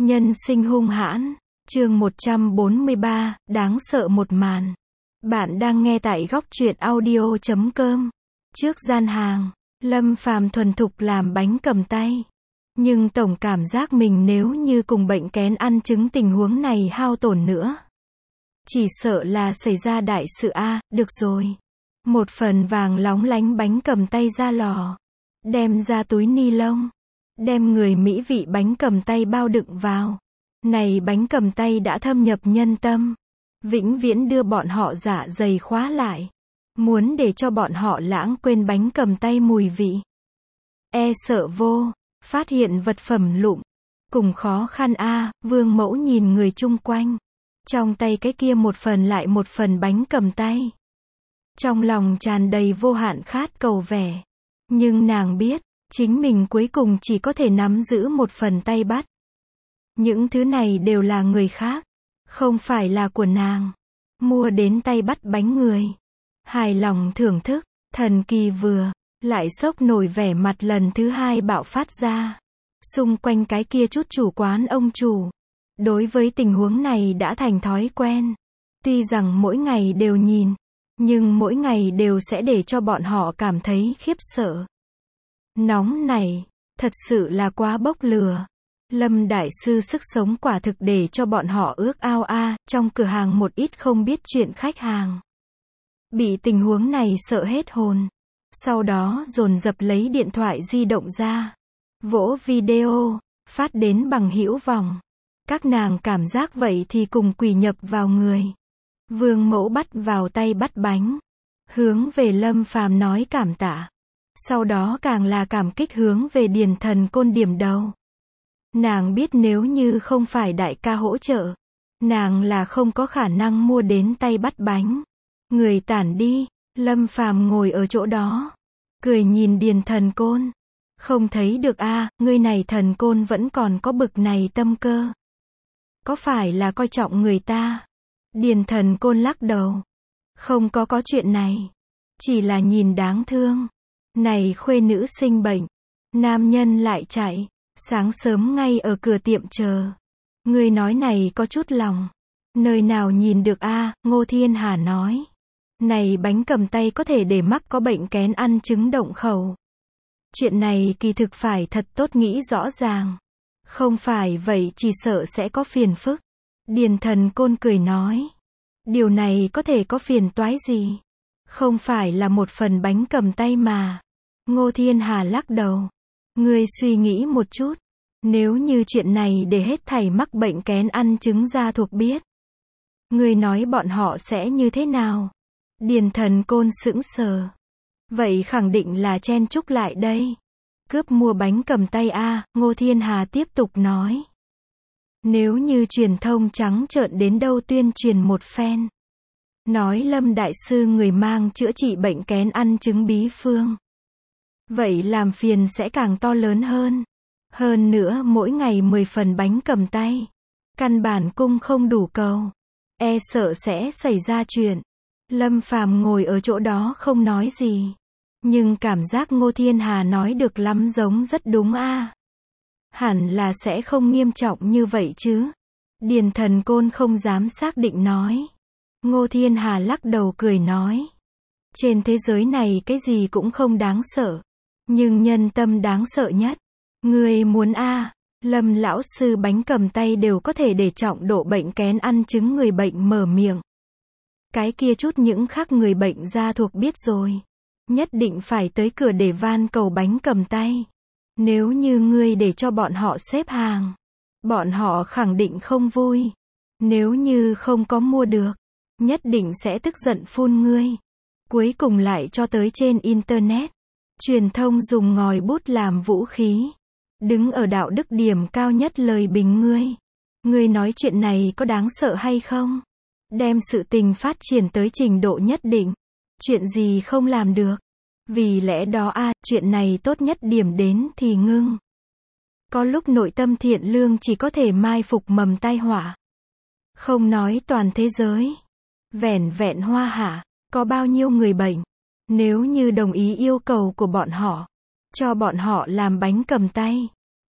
Nhân sinh hung hãn, chương 143, đáng sợ một màn. Bạn đang nghe tại góc truyện audio.com. Trước gian hàng, Lâm Phàm thuần thục làm bánh cầm tay. Nhưng tổng cảm giác mình nếu như cùng bệnh kén ăn trứng tình huống này hao tổn nữa, chỉ sợ là xảy ra đại sự a. Được rồi. Một phần vàng lóng lánh bánh cầm tay ra lò. Đem ra túi ni lông. Đem người mỹ vị bánh cầm tay bao đựng vào. Này bánh cầm tay đã thâm nhập nhân tâm. Vĩnh viễn đưa bọn họ dạ dày khóa lại. Muốn để cho bọn họ lãng quên bánh cầm tay mùi vị. E sợ vô. Phát hiện vật phẩm lụm. Cùng khó khăn a. Vương mẫu nhìn người chung quanh. Trong tay cái kia một phần lại một phần bánh cầm tay. Trong lòng tràn đầy vô hạn khát cầu vẻ. Nhưng nàng biết, chính mình cuối cùng chỉ có thể nắm giữ một phần tay bắt. Những thứ này đều là người khác, không phải là của nàng. Mua đến tay bắt bánh người. Hài lòng thưởng thức, thần kỳ vừa, lại sốc nổi vẻ mặt lần thứ hai bạo phát ra. Xung quanh cái kia chút chủ quán ông chủ. Đối với tình huống này đã thành thói quen. Tuy rằng mỗi ngày đều nhìn, nhưng mỗi ngày đều sẽ để cho bọn họ cảm thấy khiếp sợ. Nóng này, thật sự là quá bốc lửa. Lâm đại sư sức sống quả thực để cho bọn họ ước ao a. Trong cửa hàng một ít không biết chuyện khách hàng bị tình huống này sợ hết hồn. Sau đó dồn dập lấy điện thoại di động ra, vỗ video, phát đến bằng hữu vòng. Các nàng cảm giác vậy thì cùng quỷ nhập vào người. Vương mẫu bắt vào tay bắt bánh, hướng về Lâm Phàm nói cảm tạ. Sau đó càng là cảm kích hướng về Điền Thần Côn điểm đầu. Nàng biết nếu như không phải đại ca hỗ trợ, nàng là không có khả năng mua đến tay bắt bánh. Người tản đi, Lâm Phàm ngồi ở chỗ đó, cười nhìn Điền Thần Côn. Không thấy được a, ngươi này thần côn vẫn còn có bực này tâm cơ. Có phải là coi trọng người ta? Điền Thần Côn lắc đầu. Không có chuyện này. Chỉ là nhìn đáng thương. Này khuê nữ sinh bệnh. Nam nhân lại chạy. Sáng sớm ngay ở cửa tiệm chờ. Người nói này có chút lòng. Nơi nào nhìn được a? Ngô Thiên Hà nói. Này bánh cầm tay có thể để mắc có bệnh kén ăn trứng động khẩu. Chuyện này kỳ thực phải thật tốt nghĩ rõ ràng. Không phải vậy chỉ sợ sẽ có phiền phức. Điền Thần Côn cười nói. Điều này có thể có phiền toái gì? Không phải là một phần bánh cầm tay mà. Ngô Thiên Hà lắc đầu. Ngươi suy nghĩ một chút. Nếu như chuyện này để hết thảy mắc bệnh kén ăn trứng da thuộc biết. Ngươi nói bọn họ sẽ như thế nào? Điền Thần Côn sững sờ. Vậy khẳng định là chen chúc lại đây. Cướp mua bánh cầm tay a. Ngô Thiên Hà tiếp tục nói. Nếu như truyền thông trắng trợn đến đâu tuyên truyền một phen. Nói Lâm đại sư người mang chữa trị bệnh kén ăn trứng bí phương. Vậy làm phiền sẽ càng to lớn hơn. Hơn nữa mỗi ngày 10 phần bánh cầm tay. Căn bản cung không đủ cầu. E sợ sẽ xảy ra chuyện. Lâm Phàm ngồi ở chỗ đó không nói gì. Nhưng cảm giác Ngô Thiên Hà nói được lắm giống rất đúng a. Hẳn là sẽ không nghiêm trọng như vậy chứ. Điền Thần Côn không dám xác định nói. Ngô Thiên Hà lắc đầu cười nói. Trên thế giới này cái gì cũng không đáng sợ. Nhưng nhân tâm đáng sợ nhất. Người muốn a. Lâm lão sư bánh cầm tay đều có thể để trọng độ bệnh kén ăn trứng người bệnh mở miệng. Cái kia chút những khác người bệnh da thuộc biết rồi. Nhất định phải tới cửa để van cầu bánh cầm tay. Nếu như ngươi để cho bọn họ xếp hàng, bọn họ khẳng định không vui. Nếu như không có mua được, nhất định sẽ tức giận phun ngươi. Cuối cùng lại cho tới trên Internet. Truyền thông dùng ngòi bút làm vũ khí. Đứng ở đạo đức điểm cao nhất lời bình ngươi. Ngươi nói chuyện này có đáng sợ hay không? Đem sự tình phát triển tới trình độ nhất định. Chuyện gì không làm được? Vì lẽ đó a, chuyện này tốt nhất điểm đến thì ngưng. Có lúc nội tâm thiện lương chỉ có thể mai phục mầm tai họa. Không nói toàn thế giới. Vẻn vẹn Hoa Hạ, có bao nhiêu người bệnh. Nếu như đồng ý yêu cầu của bọn họ, cho bọn họ làm bánh cầm tay.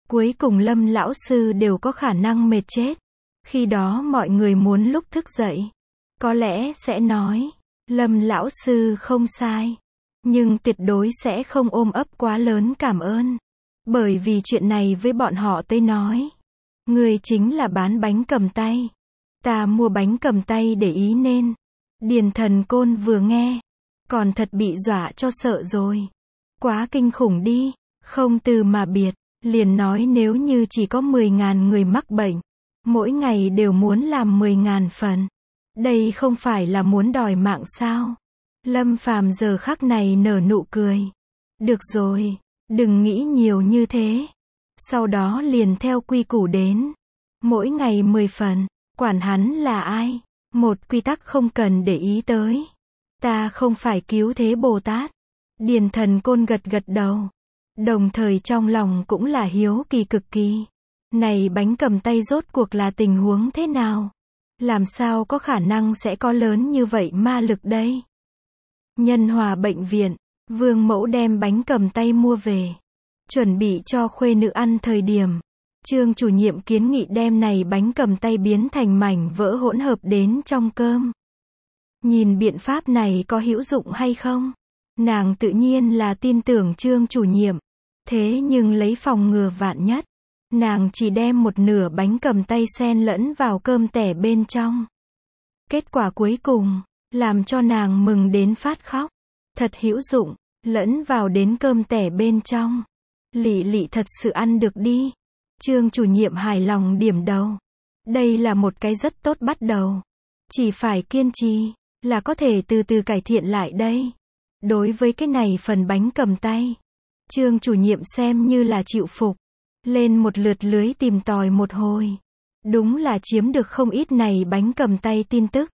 Cuối cùng Lâm lão sư đều có khả năng mệt chết. Khi đó mọi người muốn lúc thức dậy, có lẽ sẽ nói, Lâm lão sư không sai. Nhưng tuyệt đối sẽ không ôm ấp quá lớn cảm ơn. Bởi vì chuyện này với bọn họ tới nói. Người chính là bán bánh cầm tay. Ta mua bánh cầm tay để ý nên. Điền Thần Côn vừa nghe. Còn thật bị dọa cho sợ rồi. Quá kinh khủng đi. Không từ mà biệt. Liền nói nếu như chỉ có 10.000 người mắc bệnh. Mỗi ngày đều muốn làm 10.000 phần. Đây không phải là muốn đòi mạng sao? Lâm Phàm giờ khắc này nở nụ cười. Được rồi, đừng nghĩ nhiều như thế. Sau đó liền theo quy củ đến. Mỗi ngày 10 phần, quản hắn là ai. Một quy tắc không cần để ý tới. Ta không phải cứu thế Bồ Tát. Điền Thần Côn gật gật đầu. Đồng thời trong lòng cũng là hiếu kỳ cực kỳ. Này bánh cầm tay rốt cuộc là tình huống thế nào? Làm sao có khả năng sẽ có lớn như vậy ma lực đây? Nhân Hòa bệnh viện, Vương Mẫu đem bánh cầm tay mua về. Chuẩn bị cho khuê nữ ăn thời điểm. Trương chủ nhiệm kiến nghị đem này bánh cầm tay biến thành mảnh vỡ hỗn hợp đến trong cơm. Nhìn biện pháp này có hữu dụng hay không? Nàng tự nhiên là tin tưởng Trương chủ nhiệm. Thế nhưng lấy phòng ngừa vạn nhất. Nàng chỉ đem một nửa bánh cầm tay xen lẫn vào cơm tẻ bên trong. Kết quả cuối cùng, làm cho nàng mừng đến phát khóc. Thật hữu dụng, lẫn vào đến cơm tẻ bên trong. Lị lị thật sự ăn được đi. Trương chủ nhiệm hài lòng điểm đầu. Đây là một cái rất tốt bắt đầu. Chỉ phải kiên trì, là có thể từ từ cải thiện lại đây. Đối với cái này phần bánh cầm tay, Trương chủ nhiệm xem như là chịu phục. Lên một lượt lưới tìm tòi một hồi. Đúng là chiếm được không ít này bánh cầm tay tin tức.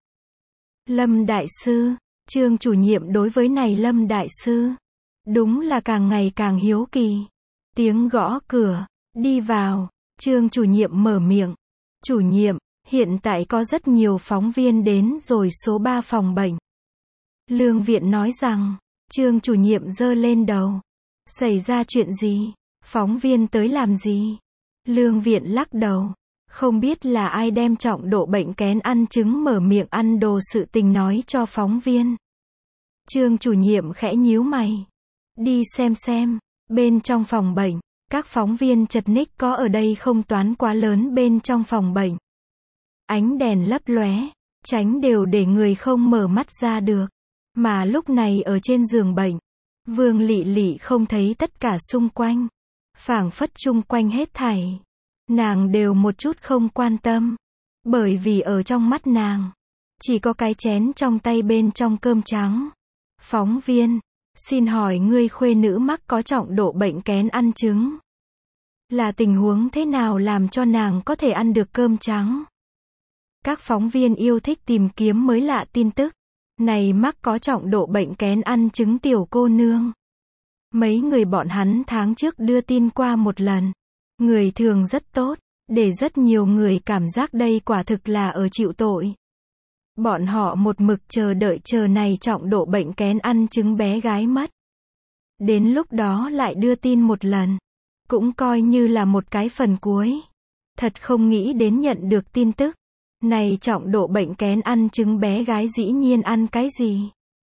Lâm đại sư, Trương chủ nhiệm đối với này Lâm đại sư, đúng là càng ngày càng hiếu kỳ. Tiếng gõ cửa, đi vào, Trương chủ nhiệm mở miệng. Chủ nhiệm, hiện tại có rất nhiều phóng viên đến rồi số 3 phòng bệnh. Lương Viện nói rằng, Trương chủ nhiệm giơ lên đầu. Xảy ra chuyện gì? Phóng viên tới làm gì? Lương Viện lắc đầu. Không biết là ai đem trọng độ bệnh kén ăn trứng mở miệng ăn đồ sự tình nói cho phóng viên. Trương chủ nhiệm khẽ nhíu mày. Đi xem. Bên trong phòng bệnh, các phóng viên chật ních có ở đây không toán quá lớn bên trong phòng bệnh. Ánh đèn lấp lóe, tránh đều để người không mở mắt ra được. Mà lúc này ở trên giường bệnh, Vương Lị Lị không thấy tất cả xung quanh. Phảng phất chung quanh hết thảy. Nàng đều một chút không quan tâm. Bởi vì ở trong mắt nàng, chỉ có cái chén trong tay bên trong cơm trắng. Phóng viên, xin hỏi ngươi khuê nữ mắc có trọng độ bệnh kén ăn trứng. Là tình huống thế nào làm cho nàng có thể ăn được cơm trắng? Các phóng viên yêu thích tìm kiếm mới lạ tin tức. Này mắc có trọng độ bệnh kén ăn trứng tiểu cô nương. Mấy người bọn hắn tháng trước đưa tin qua một lần. Người thường rất tốt, để rất nhiều người cảm giác đây quả thực là ở chịu tội. Bọn họ một mực chờ đợi chờ này trọng độ bệnh kén ăn trứng bé gái mất. Đến lúc đó lại đưa tin một lần. Cũng coi như là một cái phần cuối. Thật không nghĩ đến nhận được tin tức. Này trọng độ bệnh kén ăn trứng bé gái dĩ nhiên ăn cái gì?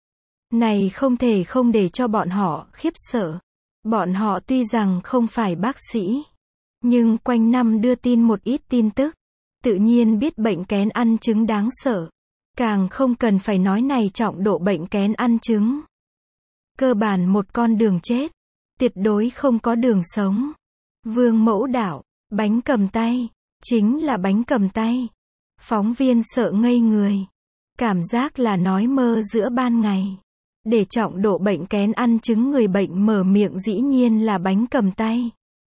Này không thể không để cho bọn họ khiếp sợ. Bọn họ tuy rằng không phải bác sĩ, nhưng quanh năm đưa tin một ít tin tức, tự nhiên biết bệnh kén ăn trứng đáng sợ. Càng không cần phải nói này trọng độ bệnh kén ăn trứng. Cơ bản một con đường chết, tuyệt đối không có đường sống. Vương Mẫu đạo, bánh cầm tay, chính là bánh cầm tay. Phóng viên sợ ngây người. Cảm giác là nói mơ giữa ban ngày. Để trọng độ bệnh kén ăn trứng người bệnh mở miệng dĩ nhiên là bánh cầm tay.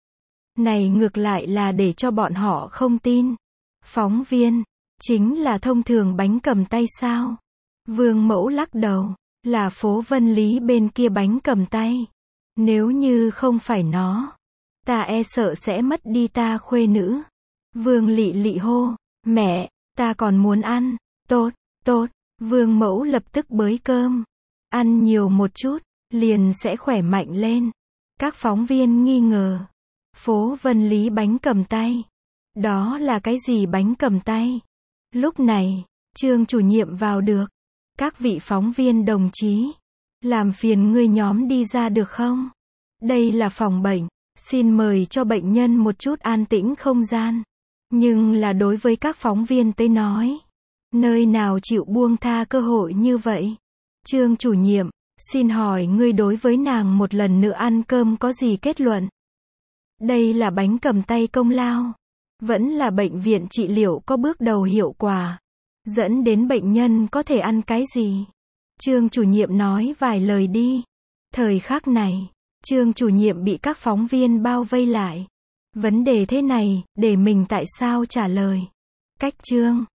Này ngược lại là để cho bọn họ không tin. Phóng viên, chính là thông thường bánh cầm tay sao? Vương Mẫu lắc đầu, là phố Vân Lý bên kia bánh cầm tay. Nếu như không phải nó, ta e sợ sẽ mất đi ta khuê nữ. Vương Lị Lị hô, mẹ, ta còn muốn ăn. Tốt. Vương Mẫu lập tức bới cơm. Ăn nhiều một chút, liền sẽ khỏe mạnh lên. Các phóng viên nghi ngờ. Phố Vân Lý bánh cầm tay. Đó là cái gì bánh cầm tay? Lúc này, Trương chủ nhiệm vào được. Các vị phóng viên đồng chí, làm phiền ngươi nhóm đi ra được không? Đây là phòng bệnh, xin mời cho bệnh nhân một chút an tĩnh không gian. Nhưng là đối với các phóng viên tới nói, nơi nào chịu buông tha cơ hội như vậy? Trương chủ nhiệm, xin hỏi ngươi đối với nàng một lần nữa ăn cơm có gì kết luận? Đây là bánh cầm tay công lao, vẫn là bệnh viện trị liệu có bước đầu hiệu quả, dẫn đến bệnh nhân có thể ăn cái gì? Trương chủ nhiệm nói vài lời đi. Thời khắc này, Trương chủ nhiệm bị các phóng viên bao vây lại. Vấn đề thế này, để mình tại sao trả lời? Cách Trương